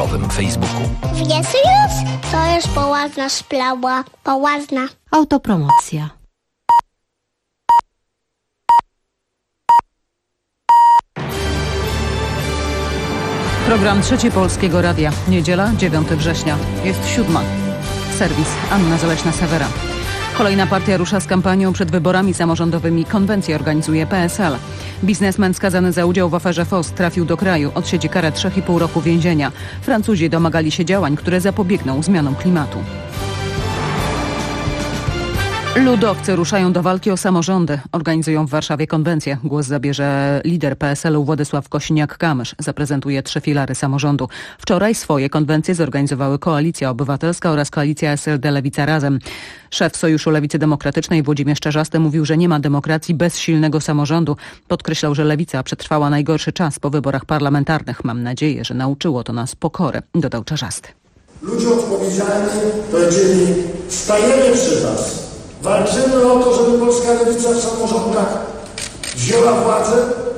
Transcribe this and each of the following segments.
społecznościowym Facebooku. Wiesz już? To jest poważna sprawa. Poważna. Autopromocja. Program Trzeci Polskiego Radia. Niedziela, 9 września. Jest 7. Serwis Anna Zaleśna-Sewera. Kolejna partia rusza z kampanią przed wyborami samorządowymi. Konwencję organizuje PSL. Biznesmen skazany za udział w aferze FOS trafił do kraju. Odsiedzi karę 3,5 roku więzienia. Francuzi domagali się działań, które zapobiegną zmianom klimatu. Ludowcy ruszają do walki o samorządy. Organizują w Warszawie konwencję. Głos zabierze lider PSL-u Władysław Kosiniak-Kamysz. Zaprezentuje 3 filary samorządu. Wczoraj swoje konwencje zorganizowały Koalicja Obywatelska oraz Koalicja SLD Lewica Razem. Szef Sojuszu Lewicy Demokratycznej Włodzimierz Czarzasty mówił, że nie ma demokracji bez silnego samorządu. Podkreślał, że Lewica przetrwała najgorszy czas po wyborach parlamentarnych. Mam nadzieję, że nauczyło to nas pokory, dodał Czarzasty. Ludzie odpowiedzialni powiedzieli, stajemy przy was. Walczymy o to, żeby polska lewica w samorządach wzięła władzę,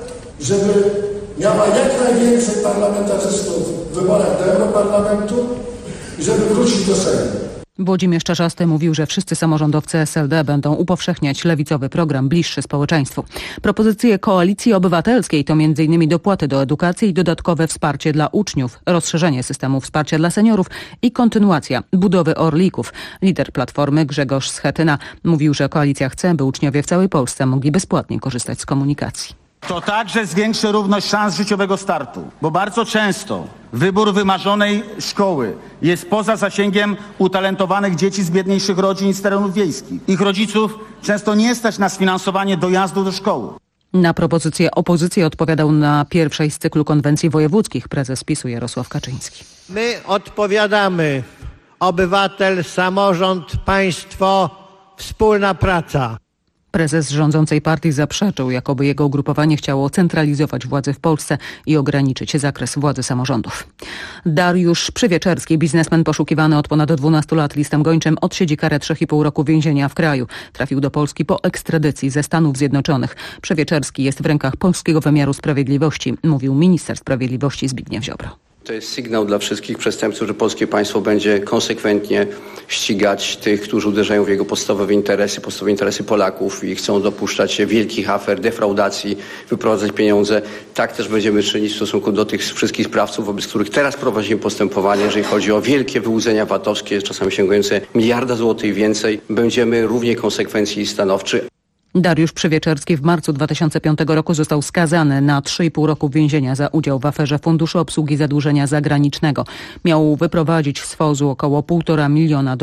żeby miała jak najwięcej parlamentarzystów w wyborach do Europarlamentu i żeby wrócić do Sejmu. Włodzimierz Czarzasty mówił, że wszyscy samorządowcy SLD będą upowszechniać lewicowy program bliższy społeczeństwu. Propozycje Koalicji Obywatelskiej to m.in. dopłaty do edukacji i dodatkowe wsparcie dla uczniów, rozszerzenie systemu wsparcia dla seniorów i kontynuacja budowy orlików. Lider Platformy Grzegorz Schetyna mówił, że koalicja chce, by uczniowie w całej Polsce mogli bezpłatnie korzystać z komunikacji. To także zwiększy równość szans życiowego startu, bo bardzo często wybór wymarzonej szkoły jest poza zasięgiem utalentowanych dzieci z biedniejszych rodzin i z terenów wiejskich. Ich rodziców często nie stać na sfinansowanie dojazdu do szkoły. Na propozycję opozycji odpowiadał na pierwszej z cyklu konwencji wojewódzkich prezes PiS-u Jarosław Kaczyński. My odpowiadamy: obywatel, samorząd, państwo, wspólna praca. Prezes rządzącej partii zaprzeczył, jakoby jego ugrupowanie chciało centralizować władzę w Polsce i ograniczyć zakres władzy samorządów. Dariusz Przywieczerski, biznesmen poszukiwany od ponad 12 lat listem gończym, odsiedzi karę 3,5 roku więzienia w kraju. Trafił do Polski po ekstradycji ze Stanów Zjednoczonych. Przywieczerski jest w rękach polskiego wymiaru sprawiedliwości, mówił minister sprawiedliwości Zbigniew Ziobro. To jest sygnał dla wszystkich przestępców, że polskie państwo będzie konsekwentnie ścigać tych, którzy uderzają w jego podstawowe interesy Polaków i chcą dopuszczać się wielkich afer, defraudacji, wyprowadzać pieniądze. Tak też będziemy czynić w stosunku do tych wszystkich sprawców, wobec których teraz prowadzimy postępowanie, jeżeli chodzi o wielkie wyłudzenia VAT-owskie, czasami sięgające miliarda złotych i więcej. Będziemy równie konsekwentni i stanowczy. Dariusz Przywieczerski w marcu 2005 roku został skazany na 3,5 roku więzienia za udział w aferze Funduszu Obsługi Zadłużenia Zagranicznego. Miał wyprowadzić z FOZ-u około $1,5 miliona.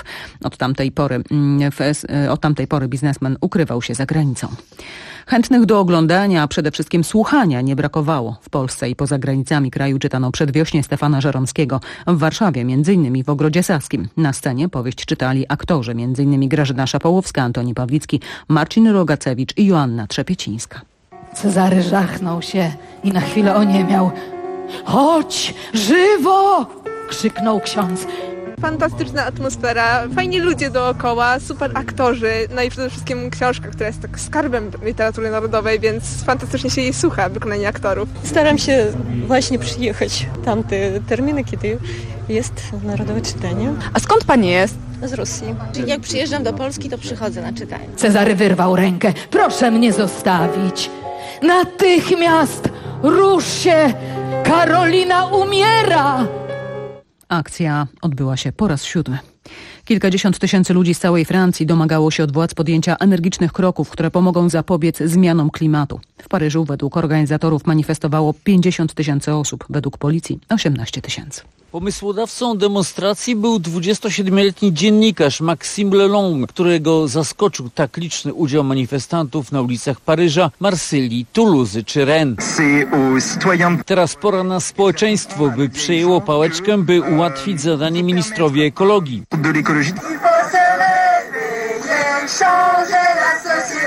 Od tamtej pory biznesmen ukrywał się za granicą. Chętnych do oglądania, a przede wszystkim słuchania nie brakowało. W Polsce i poza granicami kraju czytano Przedwiośnie Stefana Żeromskiego. W Warszawie, m.in. w Ogrodzie Saskim. Na scenie powieść czytali aktorzy, m.in. Grażyna Szapołowska, Antoni Pawlicki, Marcin Rogacewicz i Joanna Trzepiecińska. Cezary żachnął się i na chwilę oniemiał. Chodź, żywo! Krzyknął ksiądz. Fantastyczna atmosfera, fajni ludzie dookoła, super aktorzy, no i przede wszystkim książka, która jest tak skarbem literatury narodowej, więc fantastycznie się jej słucha, wykonanie aktorów. Staram się właśnie przyjechać tamte terminy, kiedy jest narodowe czytanie. A skąd pani jest? Z Rosji. Czyli jak przyjeżdżam do Polski, to przychodzę na czytanie. Cezary wyrwał rękę. Proszę mnie zostawić. Natychmiast rusz się! Karolina umiera! Akcja odbyła się po raz 7. Kilkadziesiąt tysięcy ludzi z całej Francji domagało się od władz podjęcia energicznych kroków, które pomogą zapobiec zmianom klimatu. W Paryżu według organizatorów manifestowało 50 000 osób, według policji 18 000. Pomysłodawcą demonstracji był 27-letni dziennikarz Maxime Lelong, którego zaskoczył tak liczny udział manifestantów na ulicach Paryża, Marsylii, Toulouse czy Rennes. Teraz pora na społeczeństwo, by przejęło pałeczkę, by ułatwić zadanie ministrowi ekologii.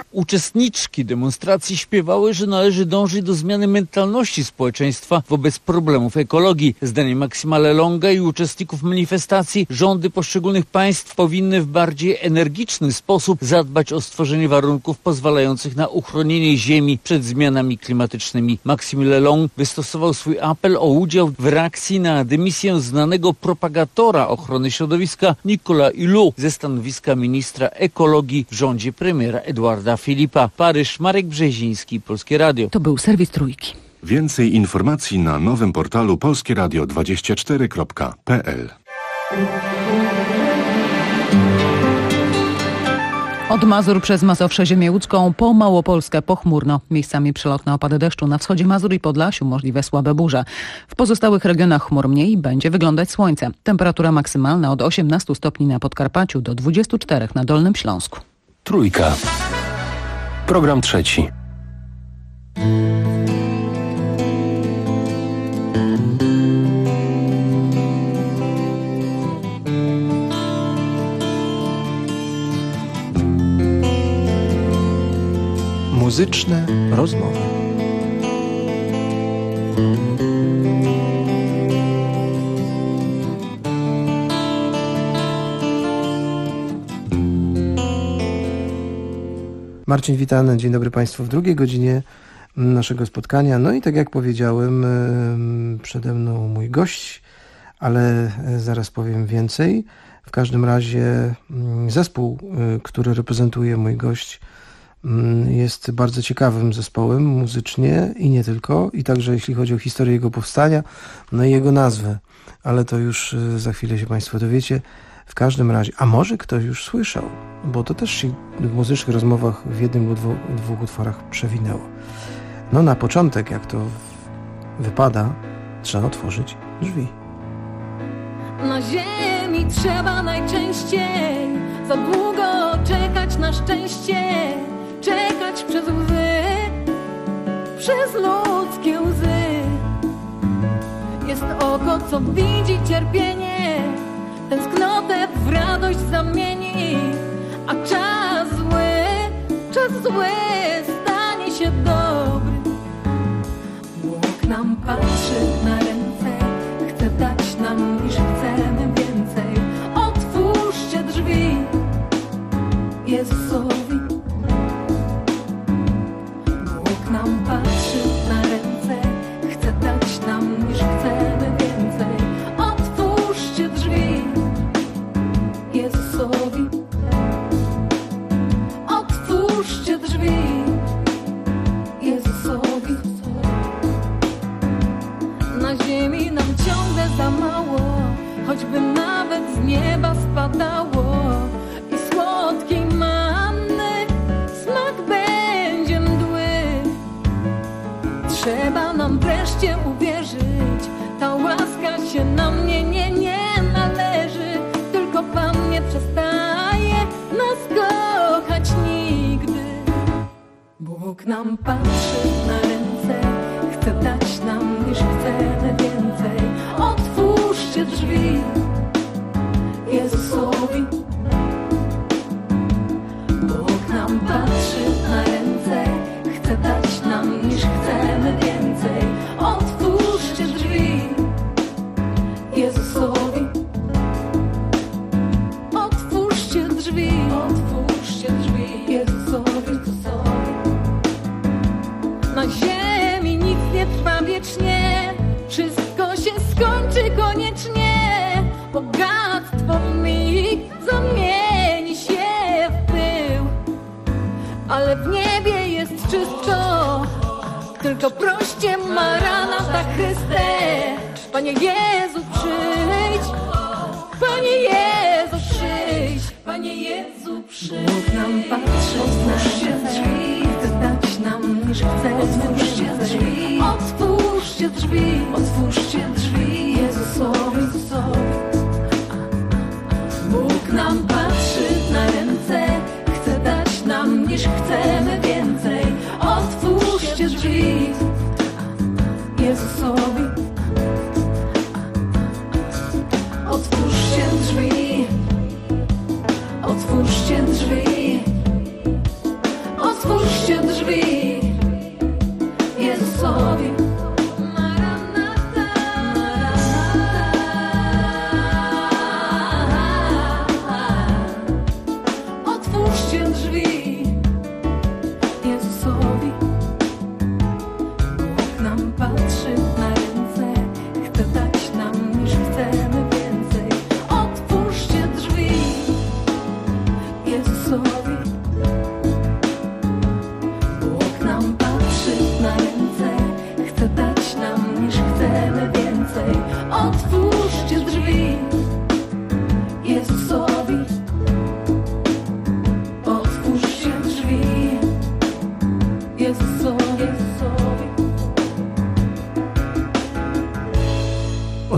Uczestniczki demonstracji śpiewały, że należy dążyć do zmiany mentalności społeczeństwa wobec problemów ekologii. Zdaniem Maksima Lelonga i uczestników manifestacji rządy poszczególnych państw powinny w bardziej energiczny sposób zadbać o stworzenie warunków pozwalających na uchronienie ziemi przed zmianami klimatycznymi. Maksim Lelong wystosował swój apel o udział w reakcji na dymisję znanego propagatora ochrony środowiska Nicolas Hulot ze stanowiska ministra ekologii w rządzie premiera Edouarda Philippa. Paryż, Marek Brzeziński, Polskie Radio. To był serwis Trójki. Więcej informacji na nowym portalu polskieradio24.pl. Od Mazur przez Mazowsze, ziemię łódzką po Małopolskę pochmurno. Miejscami przelotne opady deszczu. Na wschodzie Mazur i Podlasiu możliwe słabe burze. W pozostałych regionach chmur mniej, będzie wyglądać słońce. Temperatura maksymalna od 18 stopni na Podkarpaciu do 24 na Dolnym Śląsku. Trójka. Program trzeci. Muzyczne rozmowy. Marcin Witany, dzień dobry Państwu w drugiej godzinie naszego spotkania. No i tak jak powiedziałem, przede mną mój gość, ale zaraz powiem więcej. W każdym razie zespół, który reprezentuje mój gość, jest bardzo ciekawym zespołem muzycznie i nie tylko, i także jeśli chodzi o historię jego powstania, no i jego nazwę, ale to już za chwilę się Państwo dowiecie. W każdym razie, a może ktoś już słyszał, bo to też się w muzycznych rozmowach w jednym lub dwóch utworach przewinęło. No na początek, jak to wypada, trzeba otworzyć drzwi. Na ziemi trzeba najczęściej za długo czekać na szczęście, czekać przez łzy, przez ludzkie łzy. Jest oko, co widzi cierpienie, tęsknotę w radość zamieni, a czas zły stanie się dobry. Bóg nam patrzy na ręce, chce dać nam niż chcemy więcej. Otwórzcie drzwi Jezusowi. Bóg nam patrzy na ręce, chce dać nam niż chcemy więcej. Otwórzcie drzwi Jezusowi. Otwórzcie drzwi Jezusowi. Na ziemi nam ciągle za mało, choćby nawet z nieba spadało i słodkiej manny smak będzie mdły. Trzeba nam wreszcie uwierzyć, ta łaska się na mnie nie należy. Tylko Pan nie przestaje nas kochać nigdy. Bóg nam patrzy na ręce, chce dać nam niż chcemy więcej. Otwórzcie drzwi Jezusowi. Bóg nam patrzy na ręce, chce dać nam niż chcemy więcej. Otwórzcie drzwi Jezusowi. Otwórzcie drzwi Jezusowi. Na ziemi nic nie trwa wiecznie, wszystko się skończy koniecznie. Bogactwo w mig zamieni się w pył, ale w niebie jest czysto. Tylko proście Maranata Chryste. Panie Jezu, przyjdź, Panie Jezu, przyjdź, Panie Jezu, przyjdź. Bóg nam patrzy na drzwi, chce dać nam niż chce. Otwórzcie drzwi, otwórzcie drzwi, otwórzcie drzwi Jezusowi. Bóg nam patrzy na ręce, chce dać nam niż chcemy więcej. Otwórzcie drzwi Jezusowi. Otwórzcie drzwi, otwórzcie drzwi, otwórzcie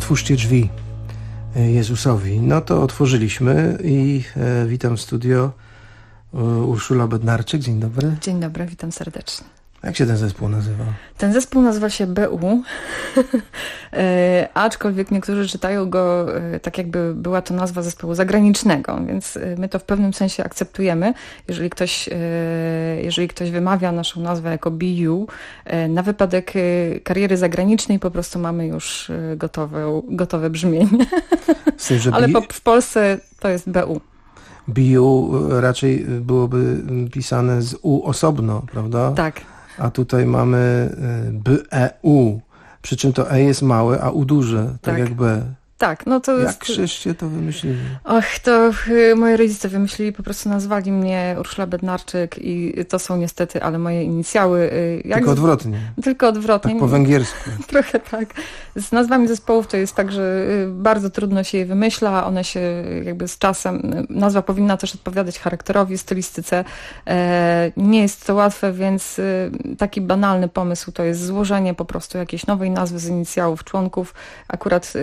Otwórzcie drzwi Jezusowi. No to otworzyliśmy i witam w studio Urszula Bednarczyk. Dzień dobry. Dzień dobry, witam serdecznie. Jak się ten zespół nazywa? Ten zespół nazywa się BU, aczkolwiek niektórzy czytają go tak, jakby była to nazwa zespołu zagranicznego, więc my to w pewnym sensie akceptujemy. Jeżeli ktoś wymawia naszą nazwę jako BU, na wypadek kariery zagranicznej po prostu mamy już gotowe brzmienie. Ale w Polsce to jest BU. BU raczej byłoby pisane z U osobno, prawda? Tak. A tutaj mamy BEU, przy czym to E jest małe, a U duże, tak jak B. Tak, no to Jak żeście to wymyślili? To moi rodzice wymyślili, po prostu nazwali mnie Urszula Bednarczyk i to są niestety, ale moje inicjały. Tylko odwrotnie. Tylko odwrotnie. Tak po węgiersku. Trochę tak. Z nazwami zespołów to jest tak, że bardzo trudno się je wymyśla, one się jakby z czasem, nazwa powinna też odpowiadać charakterowi, stylistyce. Nie jest to łatwe, więc taki banalny pomysł to jest złożenie po prostu jakiejś nowej nazwy z inicjałów członków. Akurat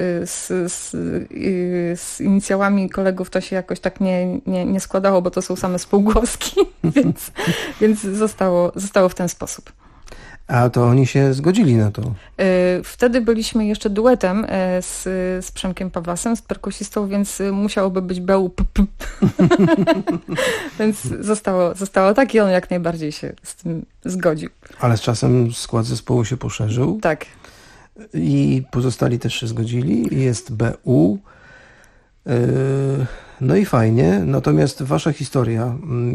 z inicjałami kolegów to się jakoś tak nie składało, bo to są same spółgłoski, więc zostało w ten sposób. A to oni się zgodzili na to? Wtedy byliśmy jeszcze duetem z Przemkiem Pawlasem, z perkusistą, więc musiałoby być BUP. Więc zostało tak i on jak najbardziej się z tym zgodził. Ale z czasem skład zespołu się poszerzył? Tak. I pozostali też się zgodzili i jest BU. No i fajnie, natomiast wasza historia,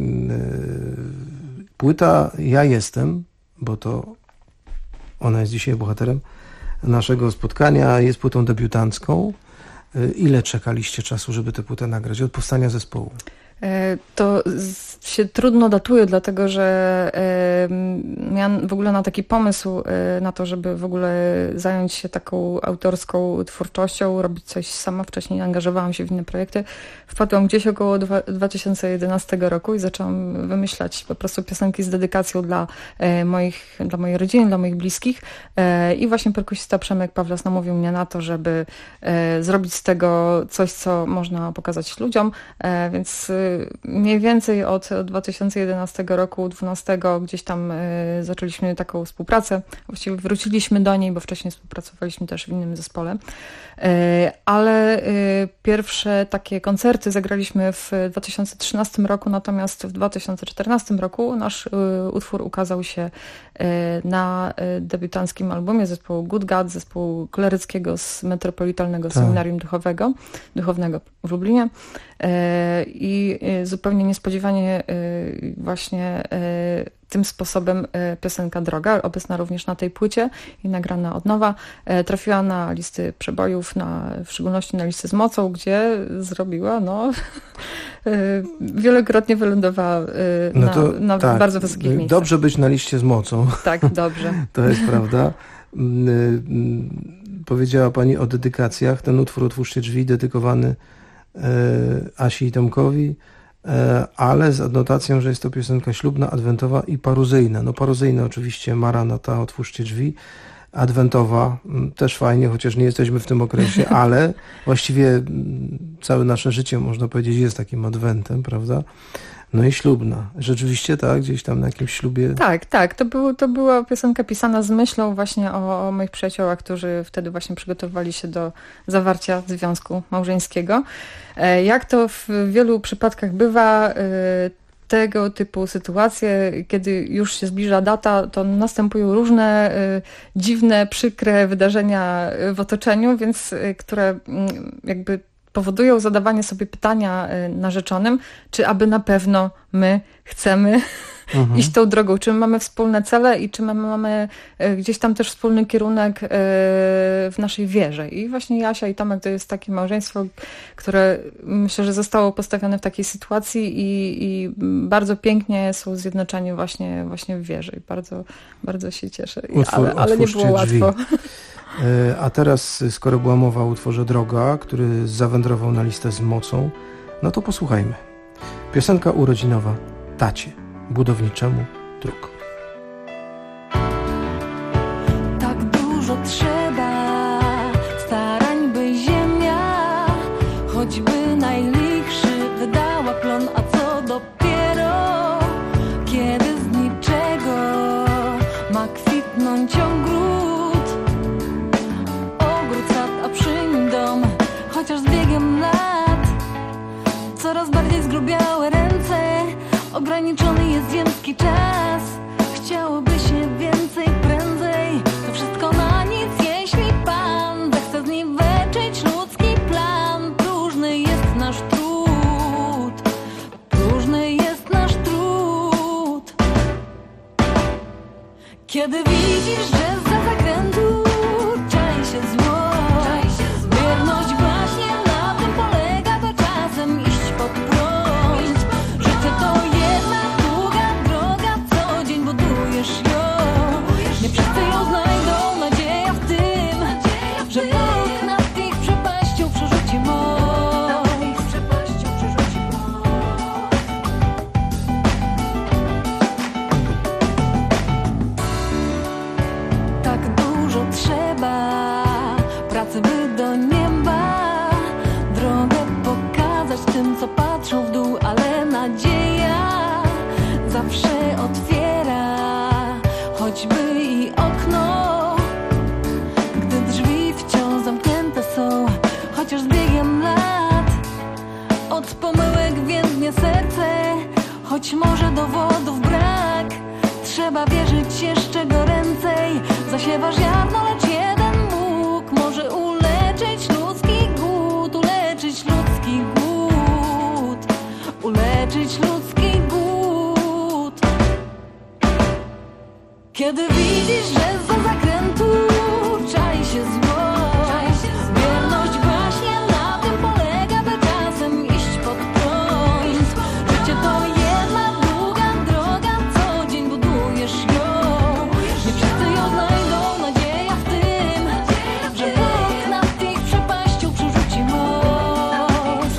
płyta Ja Jestem, bo to ona jest dzisiaj bohaterem naszego spotkania, jest płytą debiutancką. Ile czekaliście czasu, żeby tę płytę nagrać od powstania zespołu? To się trudno datuje, dlatego że miałam w ogóle na taki pomysł na to, żeby w ogóle zająć się taką autorską twórczością, robić coś sama. Wcześniej angażowałam się w inne projekty. Wpadłam gdzieś około 2011 roku i zaczęłam wymyślać po prostu piosenki z dedykacją dla mojej rodziny, dla moich bliskich. I właśnie perkusista Przemek Pawlas namówił mnie na to, żeby zrobić z tego coś, co można pokazać ludziom. Więc mniej więcej od 2011 roku, 2012 gdzieś tam zaczęliśmy taką współpracę. Właściwie wróciliśmy do niej, bo wcześniej współpracowaliśmy też w innym zespole. Ale pierwsze takie koncerty zagraliśmy w 2013 roku, natomiast w 2014 roku nasz utwór ukazał się na debiutanckim albumie zespołu Good God, zespołu kleryckiego z Metropolitalnego Seminarium Duchownego w Lublinie. I zupełnie niespodziewanie właśnie tym sposobem piosenka Droga, obecna również na tej płycie i nagrana od nowa, trafiła na listy przebojów, w szczególności na listy z mocą, gdzie zrobiła, wielokrotnie wylądowała na bardzo wysokich miejscach. Dobrze być na liście z mocą. Tak, dobrze. To jest prawda. Powiedziała Pani o dedykacjach. Ten utwór Otwórzcie drzwi dedykowany Asi i Tomkowi, ale z adnotacją, że jest to piosenka ślubna, adwentowa i paruzyjna. Paruzyjna oczywiście Maranata, Otwórzcie drzwi, adwentowa też fajnie, chociaż nie jesteśmy w tym okresie, ale właściwie całe nasze życie, można powiedzieć, jest takim adwentem, prawda? No i ślubna. Rzeczywiście tak, gdzieś tam na jakimś ślubie. Tak. To była piosenka pisana z myślą właśnie o moich przyjaciołach, którzy wtedy właśnie przygotowywali się do zawarcia związku małżeńskiego. Jak to w wielu przypadkach bywa, tego typu sytuacje, kiedy już się zbliża data, to następują różne dziwne, przykre wydarzenia w otoczeniu, więc które jakby powodują zadawanie sobie pytania narzeczonym, czy aby na pewno my chcemy iść tą drogą, czy my mamy wspólne cele i czy my mamy gdzieś tam też wspólny kierunek w naszej wierze. I właśnie Jasia i Tomek to jest takie małżeństwo, które myślę, że zostało postawione w takiej sytuacji i bardzo pięknie są zjednoczeni właśnie w wierze. I bardzo, bardzo się cieszę. Ale nie było łatwo. A teraz, skoro była mowa o utworze Droga, który zawędrował na listę z mocą, no to posłuchajmy. Piosenka urodzinowa Tacie, budowniczemu dróg. Tak dużo trzeba starań, by choćby najlichszy wydała plon, a co dopiero, kiedy z niczego ma kwitnąć ogród, sad, a przy nim dom, chociaż z biegiem lat coraz bardziej zgrubiałe ręce, ograniczony jest ziemski czas, chciałoby się więcej prędzej, to wszystko na nic, jeśli Pan zechce zniweczyć ludzki plan. Próżny jest nasz trud, próżny jest nasz trud. Kiedy widzisz, że za zakrętu czai się zło, wierność właśnie na tym polega, by czasem iść pod prąd. Życie to jedna długa droga, co dzień budujesz ją. Nie wszyscy ją znajdą, nadzieja w tym, że Bóg nad ich przepaścią przerzuci moc. Tak dużo trzeba pracy, by do nieba drogę pokazać tym, co patrzą w dół, ale nadzieja zawsze otwiera choćby i okno, gdy drzwi wciąż zamknięte są, chociaż z biegiem lat od pomyłek więdnie serce, choć może dowodów brak, trzeba wierzyć jeszcze goręcej. Zasiewasz ziarno, lecz jeden Bóg może uleczyć ludzki głód, uleczyć ludzki głód, uleczyć ludzki głód. Kiedy widzisz, że za zakrętu czai się zło, wierność właśnie na tym polega, by czasem iść pod prąd. Życie to jedna długa droga, co dzień budujesz ją. Nie wszyscy ją znajdą, nadzieja w tym, że Bóg nad ich przepaścią przerzuci moc.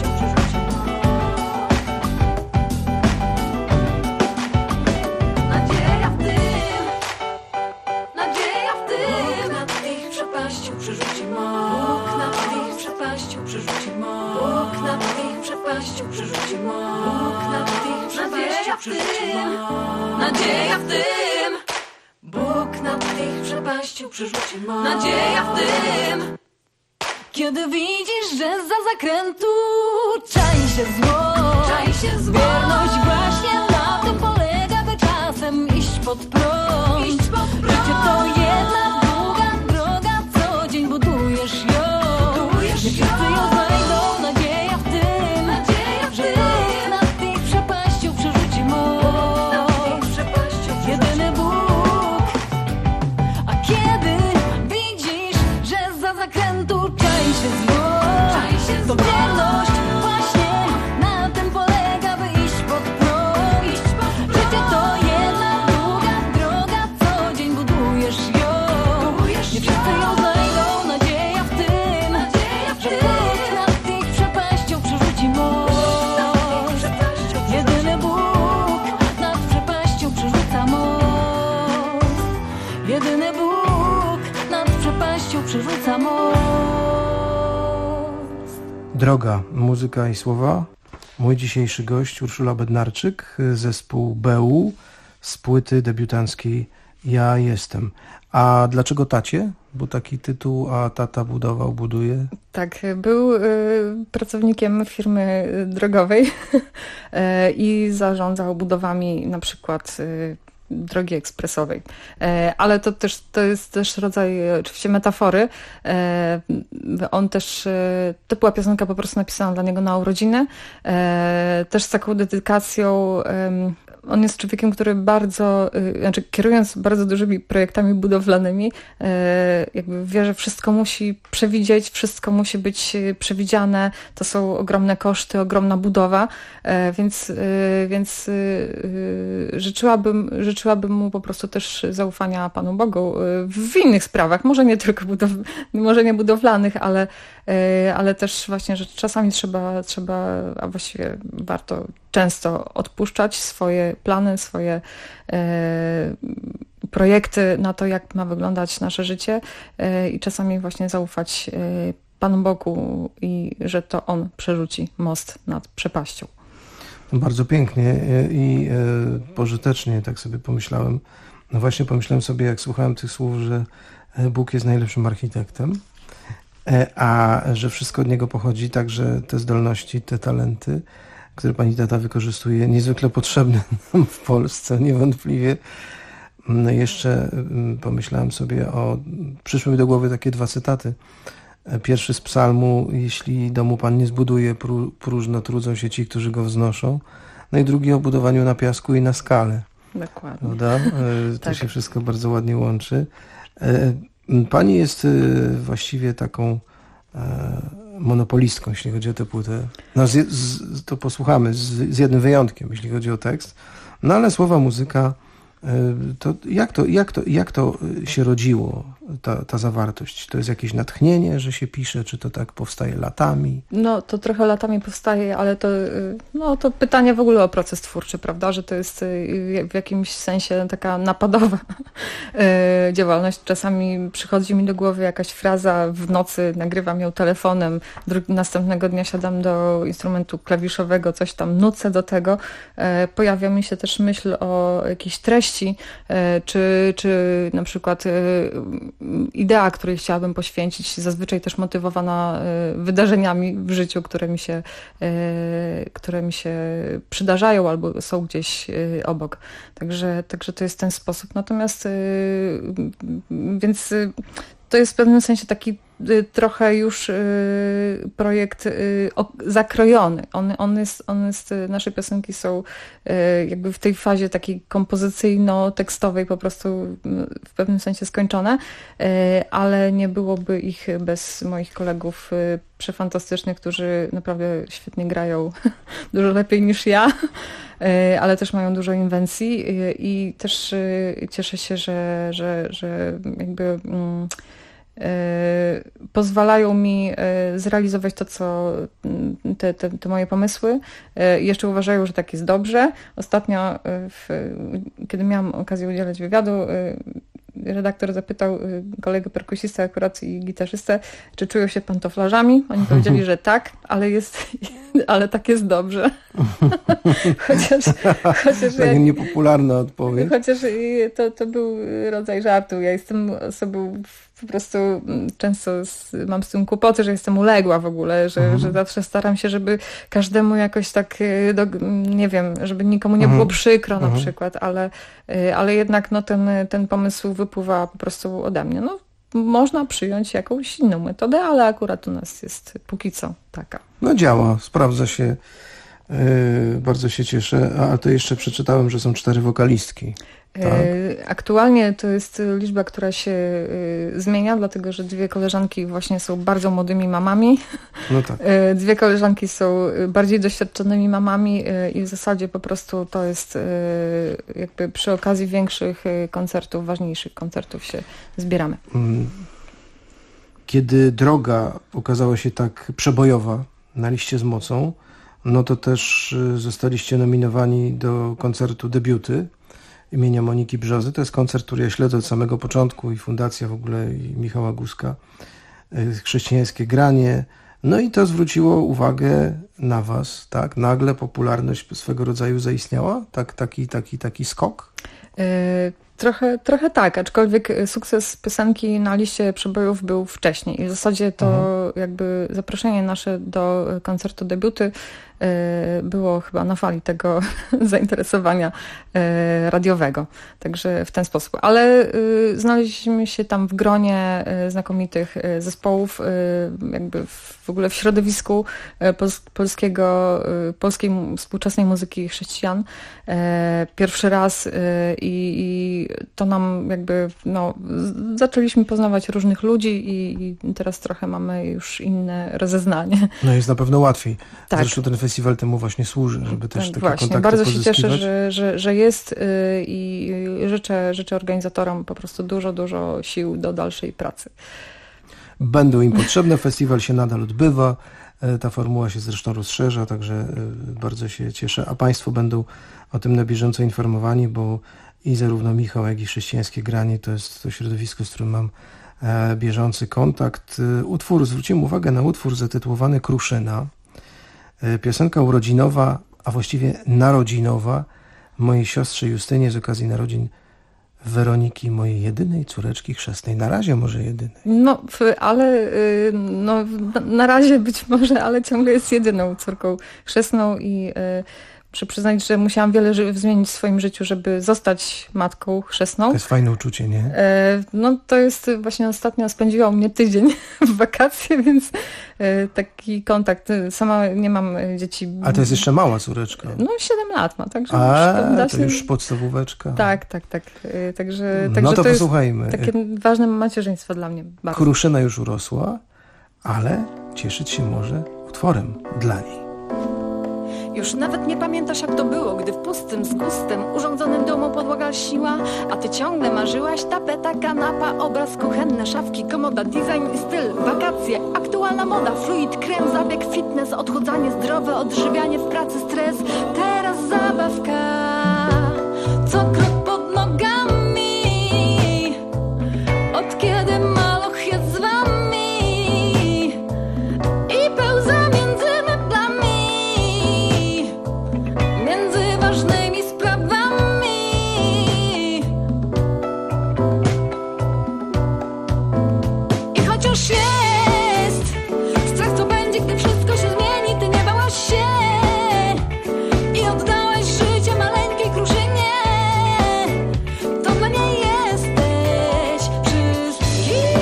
Nadzieja w tym, nadzieja w tym, Bóg nad ich przepaścią przerzuci moc. Bóg nad ich przepaścią przerzuci moc. Bóg nad ich przepaścią przerzuci moc. Bóg nad ich przepaścią przerzuci moc. Nadzieja w tym, Bóg nad ich przepaścią przerzuci moc. Nadzieja w tym. Kiedy widzisz, że za zakrętu czai się zło, wierność właśnie na tym polega, by czasem iść pod prąd. Życie to jedna długa droga, co dzień budujesz ją. Nie wszyscy ją znajdą, nadzieja w tym, że Bóg nad ich przepaścią przerzuci moc. Jedyny Bóg. A kiedy widzisz, że za zakrętu czai się zło, to wierność właśnie na tym polega, by iść pod prąd. Życie to jedna długa droga, co dzień budujesz ją. Nie wszyscy ją znajdą, nadzieja w tym, że Bóg nad ich przepaścią przerzuci moc. Jedyny Bóg nad przepaścią przerzuca moc. Jedyny Bóg nad przepaścią przerzuca moc. Droga, muzyka i słowa. Mój dzisiejszy gość Urszula Bednarczyk, zespół BU z płyty debiutanckiej Ja Jestem. A dlaczego tacie? Bo taki tytuł, a tata budował, buduje. Tak, był pracownikiem firmy drogowej i zarządzał budowami na przykład drogi ekspresowej. Ale to jest też rodzaj oczywiście metafory. On też, to była piosenka po prostu napisana dla niego na urodziny. Też z taką dedykacją. On jest człowiekiem, który kierując bardzo dużymi projektami budowlanymi, jakby wie, że wszystko musi przewidzieć, wszystko musi być przewidziane. To są ogromne koszty, ogromna budowa, więc życzyłabym mu po prostu też zaufania Panu Bogu w innych sprawach, może nie tylko może nie budowlanych, ale też właśnie, że czasami trzeba, a właściwie warto często odpuszczać swoje plany, swoje projekty na to, jak ma wyglądać nasze życie i czasami właśnie zaufać Panu Bogu i że to On przerzuci most nad przepaścią. Bardzo pięknie i pożytecznie, tak sobie pomyślałem. No właśnie pomyślałem sobie, jak słuchałem tych słów, że Bóg jest najlepszym architektem, a że wszystko od Niego pochodzi, także te zdolności, te talenty, które pani tata wykorzystuje, niezwykle potrzebne nam w Polsce, niewątpliwie. No jeszcze pomyślałem sobie przyszły mi do głowy takie 2 cytaty. Pierwszy z psalmu: jeśli domu Pan nie zbuduje, próżno trudzą się ci, którzy go wznoszą. No i drugi o budowaniu na piasku i na skale. Dokładnie. Prawda? To się wszystko bardzo ładnie łączy. Pani jest właściwie taką monopolistką, jeśli chodzi o tę płytę. No to posłuchamy, z jednym wyjątkiem, jeśli chodzi o tekst. No ale słowa, muzyka, to jak to się rodziło, ta zawartość? To jest jakieś natchnienie, że się pisze, czy to tak powstaje latami? No to trochę latami powstaje, ale to pytanie w ogóle o proces twórczy, prawda? Że to jest w jakimś sensie taka napadowa działalność. Czasami przychodzi mi do głowy jakaś fraza w nocy, nagrywam ją telefonem, następnego dnia siadam do instrumentu klawiszowego, coś tam nucę do tego. Pojawia mi się też myśl o jakiejś treści, czy na przykład idea, której chciałabym poświęcić, zazwyczaj też motywowana wydarzeniami w życiu, które mi się przydarzają albo są gdzieś obok. Także to jest ten sposób. Natomiast więc to jest w pewnym sensie taki trochę już projekt zakrojony. Nasze piosenki są jakby w tej fazie takiej kompozycyjno-tekstowej po prostu w pewnym sensie skończone, ale nie byłoby ich bez moich kolegów przefantastycznych, którzy naprawdę świetnie grają, dużo lepiej niż ja, ale też mają dużo inwencji i też cieszę się, że jakby pozwalają mi zrealizować to, co te moje pomysły. Jeszcze uważają, że tak jest dobrze. Ostatnio, kiedy miałam okazję udzielać wywiadu, redaktor zapytał kolegę perkusistę akurat i gitarzystę, czy czują się pantoflarzami. Oni powiedzieli, że tak, ale tak jest dobrze. chociaż taka niepopularna odpowiedź. Chociaż to był rodzaj żartu. Ja jestem osobą po prostu często mam z tym kłopoty, że jestem uległa w ogóle, że zawsze staram się, żeby każdemu jakoś tak, nie wiem, żeby nikomu nie było przykro na przykład, ale jednak no, ten pomysł wypływa po prostu ode mnie. No, można przyjąć jakąś inną metodę, ale akurat u nas jest póki co taka. No działa, sprawdza się. Bardzo się cieszę. A to jeszcze przeczytałem, że są 4 wokalistki. Tak. Aktualnie to jest liczba, która się zmienia, dlatego że 2 koleżanki właśnie są bardzo młodymi mamami. No tak. 2 koleżanki są bardziej doświadczonymi mamami i w zasadzie po prostu to jest jakby przy okazji większych koncertów, ważniejszych koncertów się zbieramy. Kiedy droga okazała się tak przebojowa na liście z mocą, no to też zostaliście nominowani do koncertu Debiuty imienia Moniki Brzozy. To jest koncert, który ja śledzę od samego początku i fundacja w ogóle i Michała Guzka, chrześcijańskie granie. No i to zwróciło uwagę na was, tak? Nagle popularność swego rodzaju zaistniała? Taki skok? Trochę tak, aczkolwiek sukces piosenki na liście przebojów był wcześniej i w zasadzie to jakby zaproszenie nasze do koncertu Debiuty było chyba na fali tego zainteresowania radiowego. Także w ten sposób. Ale znaleźliśmy się tam w gronie znakomitych zespołów, jakby w ogóle w środowisku polskiej współczesnej muzyki chrześcijan. Pierwszy raz i to nam jakby, no, zaczęliśmy poznawać różnych ludzi i teraz trochę mamy już inne rozeznanie. No jest na pewno łatwiej. Tak. Zresztą ten festiwal temu właśnie służy, żeby też takie właśnie. kontakty Bardzo pozyskiwać. się cieszę, że jest i życzę organizatorom po prostu dużo sił do dalszej pracy. Będą im potrzebne, festiwal się nadal odbywa, ta formuła się zresztą rozszerza, także bardzo się cieszę, a Państwo będą o tym na bieżąco informowani, bo i zarówno Michał, jak i chrześcijańskie granie to jest to środowisko, z którym mam bieżący kontakt. Zwróciłem uwagę na utwór zatytułowany Kruszyna. Piosenka urodzinowa, a właściwie narodzinowa mojej siostrze Justynie z okazji narodzin Weroniki, mojej jedynej córeczki chrzestnej. Na razie może jedynej. Na razie być może, ale ciągle jest jedyną córką chrzestną i muszę przyznać, że musiałam wiele zmienić w swoim życiu, żeby zostać matką chrzestną. To jest fajne uczucie, nie? To jest właśnie ostatnio spędziła u mnie tydzień w wakacje, więc taki kontakt. Sama nie mam dzieci. A to jest jeszcze mała córeczka. 7 lat ma, także to już podstawóweczka. Tak. Także no to jest posłuchajmy. Takie ważne macierzyństwo dla mnie. Bardzo. Kruszyna już urosła, ale cieszyć się może utworem dla niej. Już nawet nie pamiętasz, jak to było, gdy w pustym z gustem urządzonym domu podłoga lśniła, a ty ciągle marzyłaś: tapeta, kanapa, obraz kuchenny, szafki, komoda, design i styl, wakacje, aktualna moda, fluid, krem, zabieg, fitness, odchudzanie zdrowe, odżywianie w pracy, stres. Teraz zabawka, co krok pod nogami, od kiedy maluch jest z wami i pełza między ważnymi sprawami. I chociaż jest strach, co będzie, gdy wszystko się zmieni, ty nie bałaś się i oddałaś życie maleńkiej kruszynie. To dla niej jesteś wszystkim.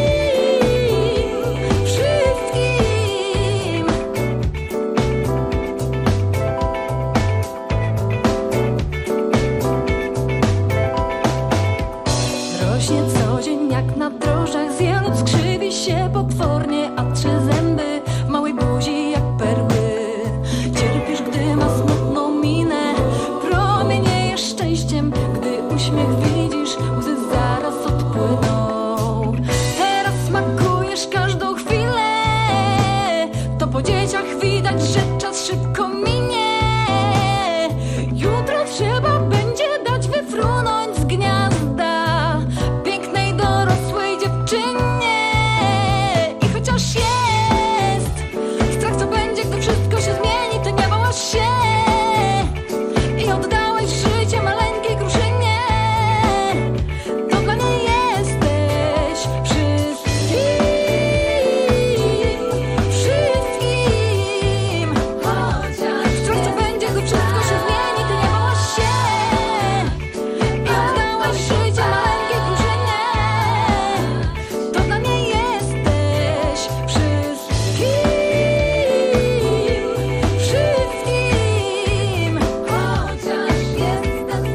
Rośnie co dzień jak na drożdżach, zje lub skrzywi się potwornie, a 3 zęby w małej buzi jak perły. Cierpisz, gdy ma smutną minę, promienieje szczęściem, gdy uśmiech widzisz, łzy zaraz odpłyną. Teraz smakujesz każdą chwilę, to po dzieciach widać, że czas szybko minie. Jutro trzeba będzie dać wyfrunąć z gniazda pięknej dorosłej dziewczynie. I chociaż jest strach, co będzie, gdy wszystko się zmieni, ty nie bałaś się i oddałeś życie maleńkiej kruszynie. To dla niej jesteś wszystkim. Chociaż strach, co będzie, gdy wszystko się zmieni, ty nie bałaś się i oddałaś życie maleńkiej kruszynie. To dla niej jesteś wszystkim. Chociaż jest ten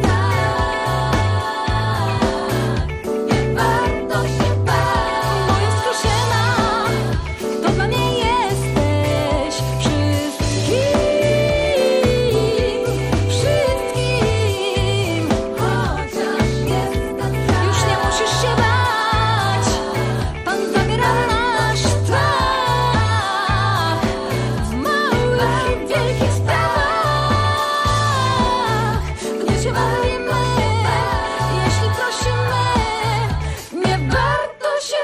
nie warto się bać. Bo jest kruszyna, to dla niej jesteś wszystkim. Chociaż jest ten już nie musisz się bać. Pan zabiera nasz strach w małych i wielkich sprawach. Gdy się bawimy, jeśli prosimy, nie warto się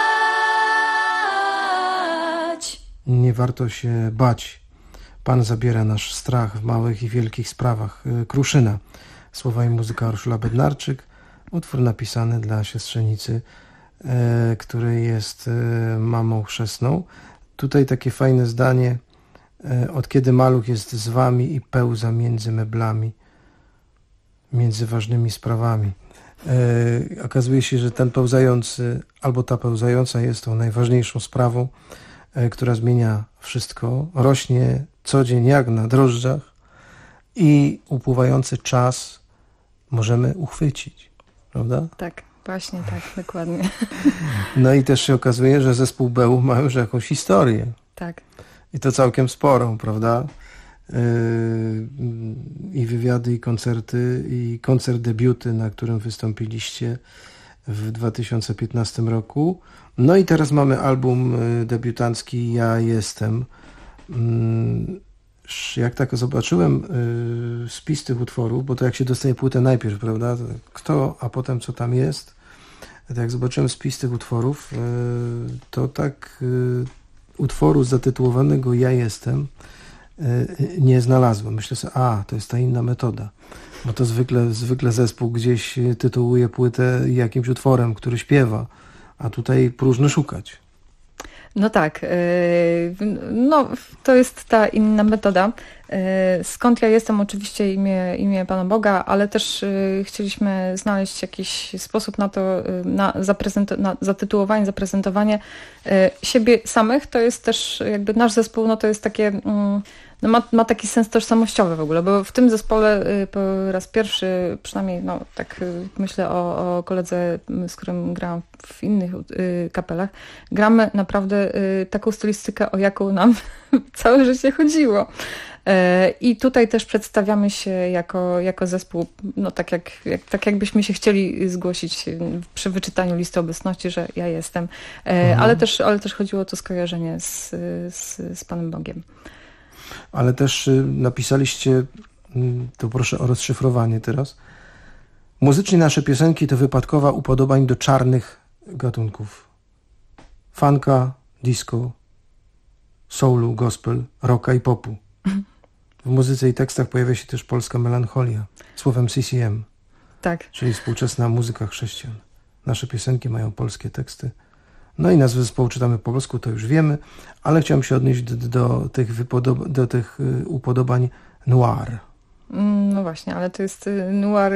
bać. Nie warto się bać. Pan zabiera nasz strach w małych i wielkich sprawach. Kruszyna. Słowa i muzyka Urszula Bednarczyk. Utwór napisany dla siostrzenicy, której jest mamą chrzestną. Tutaj takie fajne zdanie. Od kiedy maluch jest z wami i pełza między meblami, między ważnymi sprawami. Okazuje się, że ten pełzający albo ta pełzająca jest tą najważniejszą sprawą, która zmienia wszystko. Rośnie co dzień jak na drożdżach i upływający czas możemy uchwycić, prawda? Tak, właśnie tak, dokładnie. No i też się okazuje, że zespół Bełów ma już jakąś historię. Tak. I to całkiem sporą, prawda? I wywiady, i koncerty, i koncert debiuty, na którym wystąpiliście w 2015 roku. No i teraz mamy album debiutancki Ja Jestem. Jak tak zobaczyłem spis tych utworów, bo to jak się dostaje płytę najpierw, prawda? Kto, a potem co tam jest, Jak zobaczyłem spis tych utworów, to tak utworu zatytułowanego Ja jestem nie znalazłem. Myślę sobie, to jest ta inna metoda. Bo to zwykle zespół gdzieś tytułuje płytę jakimś utworem, który śpiewa, a tutaj próżno szukać. No tak, to jest ta inna metoda. Skąd ja jestem, oczywiście imię Pana Boga, ale też chcieliśmy znaleźć jakiś sposób na to, na zatytułowanie, zaprezentowanie siebie samych. To jest też jakby nasz zespół, to jest takie... ma taki sens tożsamościowy w ogóle, bo w tym zespole po raz pierwszy, przynajmniej tak myślę o koledze, z którym grałam w innych kapelach, gramy naprawdę taką stylistykę, o jaką nam całe życie chodziło. I tutaj też przedstawiamy się jako zespół, tak jakbyśmy się chcieli zgłosić przy wyczytaniu listy obecności, że ja jestem, ale też chodziło o to skojarzenie z Panem Bogiem. Ale też napisaliście, to proszę o rozszyfrowanie teraz, muzycznie nasze piosenki to wypadkowa upodobań do czarnych gatunków. Funka, disco, soulu, gospel, rocka i popu. W muzyce i tekstach pojawia się też polska melancholia, słowem CCM, tak. Czyli współczesna muzyka chrześcijan. Nasze piosenki mają polskie teksty. No i nazwę zespołu czytamy po polsku, to już wiemy, ale chciałem się odnieść do tych upodobań noir. No właśnie, ale to jest noir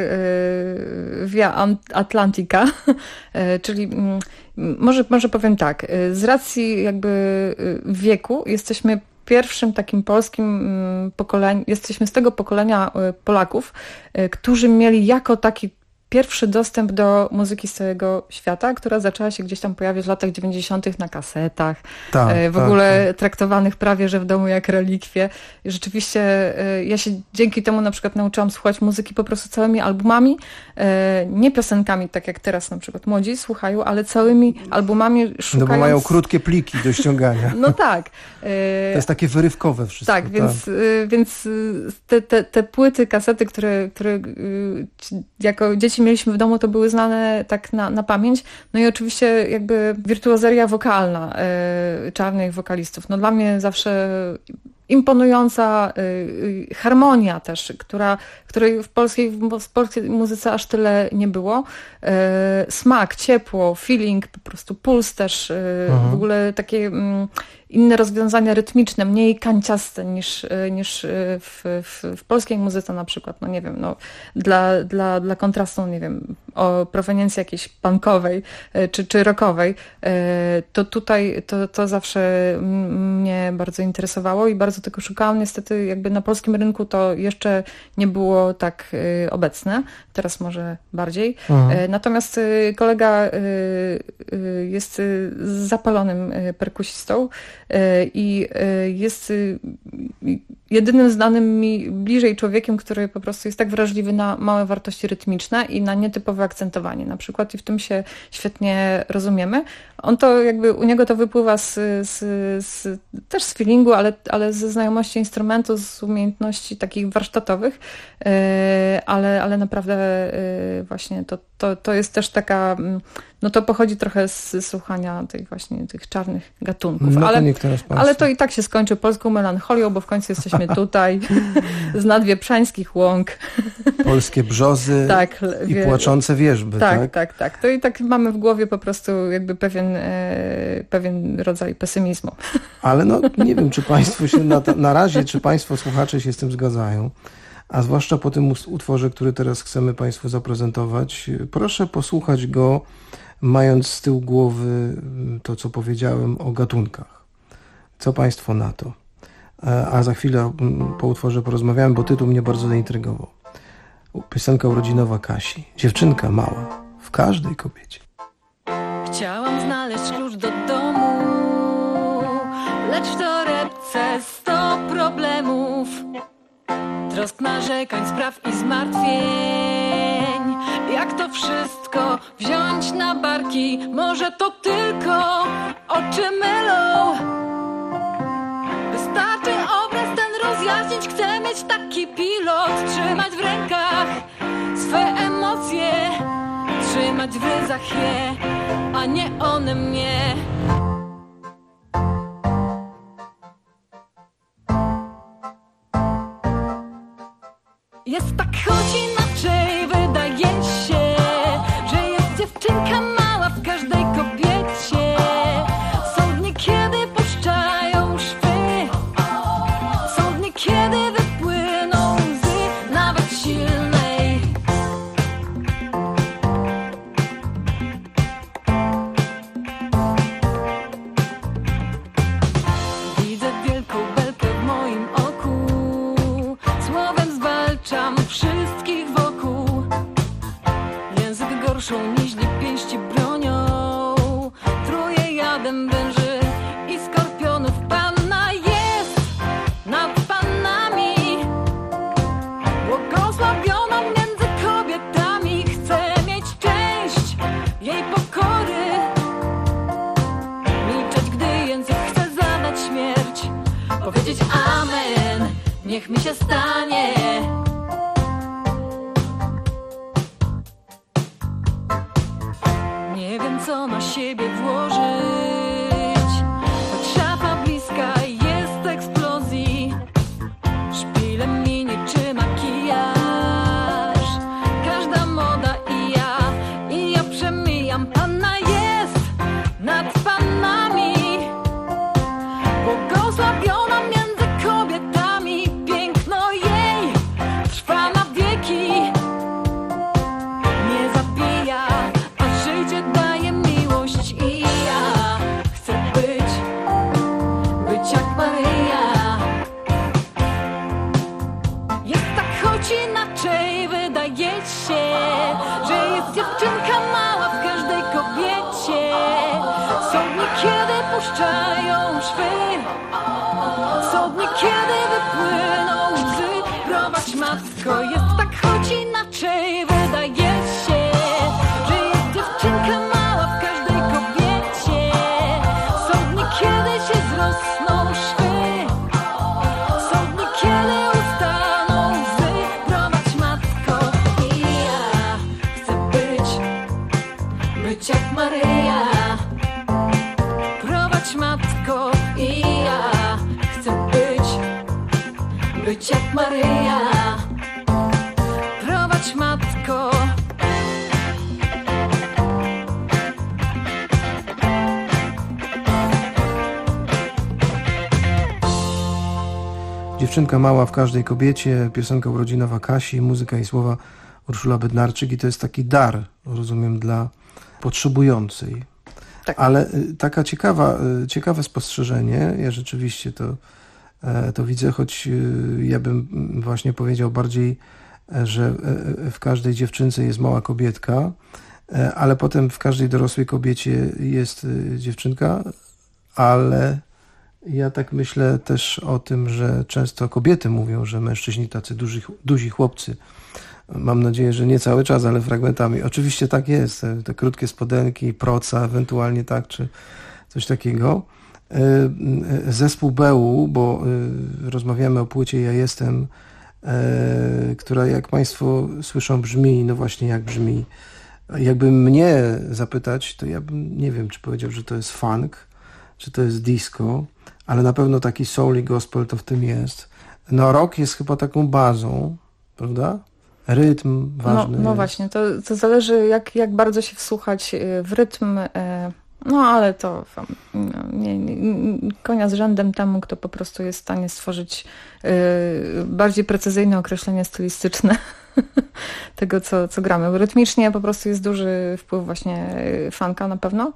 via Atlantica, czyli może powiem tak, z racji jakby wieku jesteśmy pierwszym takim polskim pokoleniem, jesteśmy z tego pokolenia Polaków, którzy mieli jako taki pierwszy dostęp do muzyki z całego świata, która zaczęła się gdzieś tam pojawiać w latach 90. na kasetach, w ogóle traktowanych prawie, że w domu jak relikwie. I rzeczywiście ja się dzięki temu na przykład nauczyłam słuchać muzyki po prostu całymi albumami, nie piosenkami, tak jak teraz na przykład młodzi słuchają, ale całymi albumami szukając... No bo mają krótkie pliki do ściągania. No tak. To jest takie wyrywkowe wszystko. Tak, więc te płyty, kasety, które jako dzieci mieliśmy w domu, to były znane tak na pamięć. No i oczywiście jakby wirtuozeria wokalna czarnych wokalistów. No dla mnie zawsze imponująca harmonia też, której w polskiej muzyce aż tyle nie było. Smak, ciepło, feeling, po prostu puls też, w ogóle takie inne rozwiązania rytmiczne, mniej kanciaste niż w polskiej muzyce na przykład, no nie wiem, no dla kontrastu, nie wiem, o proweniencji jakiejś punkowej czy rockowej, to tutaj to zawsze mnie bardzo interesowało i bardzo tego szukałam. Niestety jakby na polskim rynku to jeszcze nie było tak obecne, teraz może bardziej. Natomiast kolega jest zapalonym perkusistą i jest jedynym znanym mi bliżej człowiekiem, który po prostu jest tak wrażliwy na małe wartości rytmiczne i na nietypowe akcentowanie na przykład i w tym się świetnie rozumiemy. On to jakby, u niego to wypływa też z feelingu, ale ze znajomości instrumentu, z umiejętności takich warsztatowych, ale naprawdę właśnie to jest też taka, no to pochodzi trochę z słuchania tych czarnych gatunków. No ale to i tak się skończy polską melancholią, bo w końcu jesteśmy tutaj z nadwieprzańskich łąk. Polskie brzozy tak, i płaczące wierzby. Tak. To i tak mamy w głowie po prostu jakby pewien rodzaj pesymizmu. Ale no nie wiem, czy Państwo się na razie, czy Państwo słuchacze się z tym zgadzają. A zwłaszcza po tym utworze, który teraz chcemy Państwu zaprezentować, proszę posłuchać go, mając z tyłu głowy to, co powiedziałem o gatunkach. Co Państwo na to? A za chwilę po utworze porozmawiamy, bo tytuł mnie bardzo zaintrygował. Piosenka urodzinowa Kasi. Dziewczynka mała, w każdej kobiecie. Chciałam znaleźć klucz do domu, lecz w torebce 100 problemów. Trosk, narzekań, spraw i zmartwień. Jak to wszystko wziąć na barki? Może to tylko oczy mylą. Wystarczy obraz ten rozjaśnić. Chcę mieć taki pilot, trzymać w rękach swe emocje, trzymać trzymać w ryzach je, a nie one mnie. Jest tak, choć inaczej wydaje się, że jest dziewczynka mała w każdej kobiecie. Są dni, kiedy puszczają szwy, są dni, kiedy wypłyną łzy, nawet silnej. Widzę wielką belkę w moim oku, słowem zwalczam wszystkich wokół. Język gorszą niźli pięści bronią, truje jadem węży i skorpionów. Panna jest nad panami, błogosławiona między kobietami. Chcę mieć część jej pokory, milczeć, gdy język chce zadać śmierć, powiedzieć amen, niech mi się stanie. Nie wiem, co na siebie włożyć, choć szafa bliska jest eksplozji. Szpile mini czy makijaż, każda moda i ja przemijam. Panna jest nad panami, błogosławiona między kobietami. Piękno jej trwa na wieki, nie zabija, a życie daje miłość. I ja chcę być jak Maryja. Jest tak, choć inaczej wydaje się, że jest dziewczynka mała w każdej kobiecie. Są dni, kiedy puszczają szwy, są dni, kiedy wypłyną łzy. Prowadź, matko, jest tak, choć inaczej wydaje się, że jest dziewczynka mała w każdej kobiecie. Są dni, kiedy się zrosną szwy, są dni, kiedy ustaną łzy. Prowadź, matko, i ja chcę być jak Maryja. Prowadź, matko, i ja chcę być jak Maryja. Prowadź, matko. Dziewczynka mała w każdej kobiecie, piosenka urodzinowa Kasi, muzyka i słowa Urszula Bednarczyk, i to jest taki dar, rozumiem, dla potrzebującej. Tak. Ale taka ciekawe spostrzeżenie, ja rzeczywiście to widzę, choć ja bym właśnie powiedział bardziej, że w każdej dziewczynce jest mała kobietka, ale potem w każdej dorosłej kobiecie jest dziewczynka, ale ja tak myślę też o tym, że często kobiety mówią, że mężczyźni tacy duzi chłopcy. Mam nadzieję, że nie cały czas, ale fragmentami. Oczywiście tak jest. Te krótkie spodenki, proca, ewentualnie tak, czy coś takiego. Zespół Bełu, bo rozmawiamy o płycie Ja Jestem, która, jak Państwo słyszą, brzmi, no właśnie jak brzmi. Jakby mnie zapytać, to ja bym nie wiem, czy powiedział, że to jest funk, czy to jest disco, ale na pewno taki soul i gospel to w tym jest. No rock jest chyba taką bazą, prawda? Rytm ważny. No właśnie, to zależy jak bardzo się wsłuchać w rytm, no ale to nie, konia z rzędem temu, kto po prostu jest w stanie stworzyć bardziej precyzyjne określenie stylistyczne tego, co gramy. Rytmicznie po prostu jest duży wpływ właśnie funka na pewno,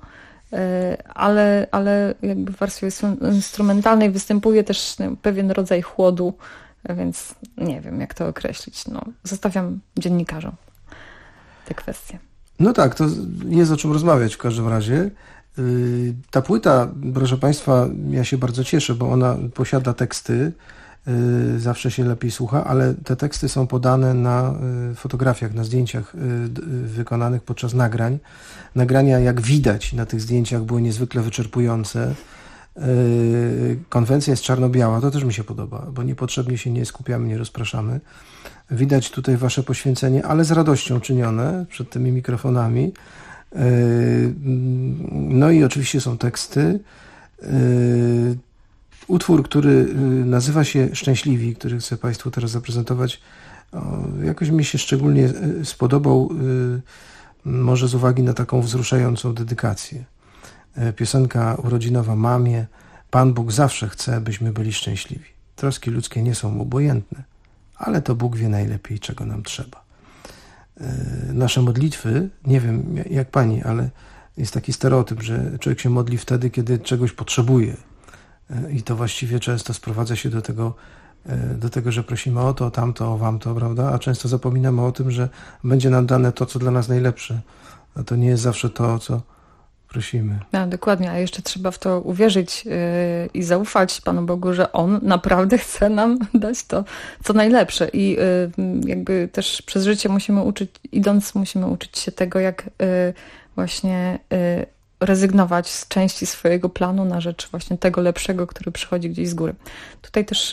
ale jakby w warstwie instrumentalnej występuje też pewien rodzaj chłodu, więc nie wiem, jak to określić. No, zostawiam dziennikarzom te kwestie. No tak, to jest o czym rozmawiać w każdym razie. Ta płyta, proszę Państwa, ja się bardzo cieszę, bo ona posiada teksty, zawsze się lepiej słucha, ale te teksty są podane na fotografiach, na zdjęciach wykonanych podczas nagrań. Nagrania, jak widać na tych zdjęciach, były niezwykle wyczerpujące. Konwencja jest czarno-biała, to też mi się podoba, bo niepotrzebnie się nie skupiamy, nie rozpraszamy. Widać tutaj wasze poświęcenie, ale z radością czynione przed tymi mikrofonami. No i oczywiście są teksty. Utwór, który nazywa się Szczęśliwi, który chcę Państwu teraz zaprezentować, jakoś mi się szczególnie spodobał, może z uwagi na taką wzruszającą dedykację. Piosenka urodzinowa mamie. Pan Bóg zawsze chce, byśmy byli szczęśliwi. Troski ludzkie nie są obojętne, ale to Bóg wie najlepiej, czego nam trzeba. Nasze modlitwy, nie wiem jak pani, ale jest taki stereotyp, że człowiek się modli wtedy, kiedy czegoś potrzebuje. I to właściwie często sprowadza się do tego, że prosimy o to, o tamto, o wam to, prawda? A często zapominamy o tym, że będzie nam dane to, co dla nas najlepsze. A to nie jest zawsze to, o co prosimy. No, dokładnie, a jeszcze trzeba w to uwierzyć i zaufać Panu Bogu, że On naprawdę chce nam dać to, co najlepsze. I jakby też przez życie musimy uczyć się tego, jak właśnie rezygnować z części swojego planu na rzecz właśnie tego lepszego, który przychodzi gdzieś z góry. Tutaj też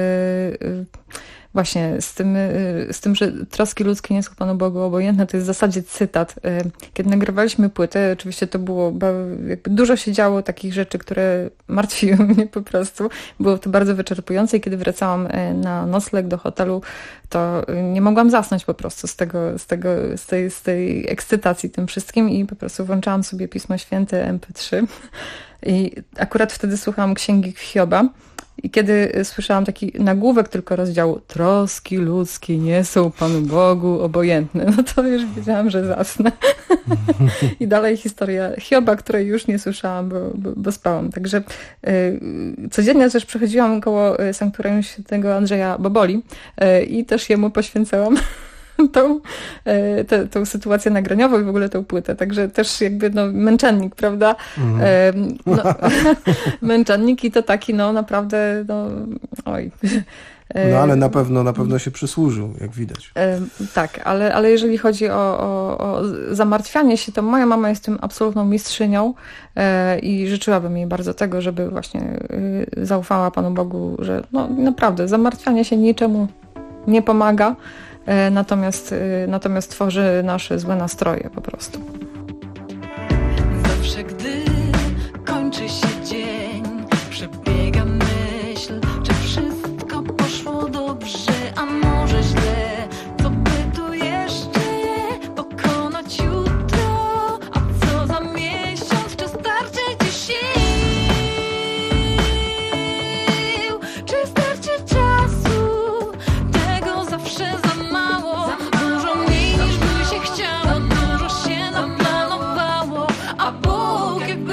właśnie z tym, że troski ludzkie nie są Panu Bogu obojętne, to jest w zasadzie cytat. Kiedy nagrywaliśmy płytę, oczywiście to było, jakby dużo się działo takich rzeczy, które martwiły mnie po prostu. Było to bardzo wyczerpujące i kiedy wracałam na nocleg do hotelu, to nie mogłam zasnąć po prostu z tej ekscytacji tym wszystkim i po prostu włączałam sobie Pismo Święte MP3 i akurat wtedy słuchałam Księgi Hioba. I kiedy słyszałam taki nagłówek tylko rozdziału troski ludzkie nie są Panu Bogu obojętne, no to już wiedziałam, że zasnę. I dalej historia Hioba, której już nie słyszałam, bo spałam. Także codziennie też przechodziłam koło sanktuarium świętego Andrzeja Boboli i też jemu poświęcałam tą sytuację nagraniową i w ogóle tą płytę. Także też jakby męczennik, prawda? Męczennik i to taki naprawdę, oj. No ale na pewno się przysłużył, jak widać. Tak, ale jeżeli chodzi o zamartwianie się, to moja mama jest tym absolutną mistrzynią i życzyłabym jej bardzo tego, żeby właśnie zaufała Panu Bogu, że naprawdę zamartwianie się niczemu nie pomaga, natomiast tworzy nasze złe nastroje po prostu. Zawsze gdy kończy się dzień, przebiega myśl, czy wszystko poszło dobrze, a może źle, co by tu jeszcze pokonać jutro, a co za miesiąc, czy starczy ci sił, czy starczy czasu, tego zawsze za mało, dużo mniej niż by się chciało, dużo się naplanowało, a Bóg jak